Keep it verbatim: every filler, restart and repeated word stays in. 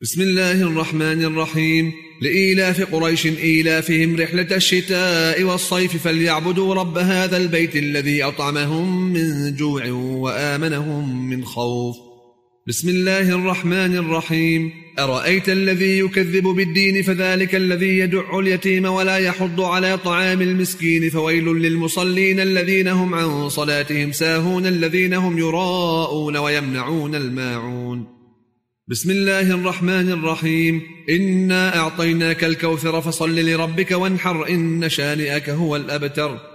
بسم الله الرحمن الرحيم. لإيلاف قريش إيلافهم رحلة الشتاء والصيف فليعبدوا رب هذا البيت الذي أطعمهم من جوع وآمنهم من خوف. بسم الله الرحمن الرحيم. أرأيت الذي يكذب بالدين فذلك الذي يدع اليتيم ولا يحض على طعام المسكين فويل للمصلين الذين هم عن صلاتهم ساهون الذين هم يراءون ويمنعون الماعون. بسم الله الرحمن الرحيم. إنا أعطيناك الكوثر فصل لربك وانحر إن شانئك هو الأبتر.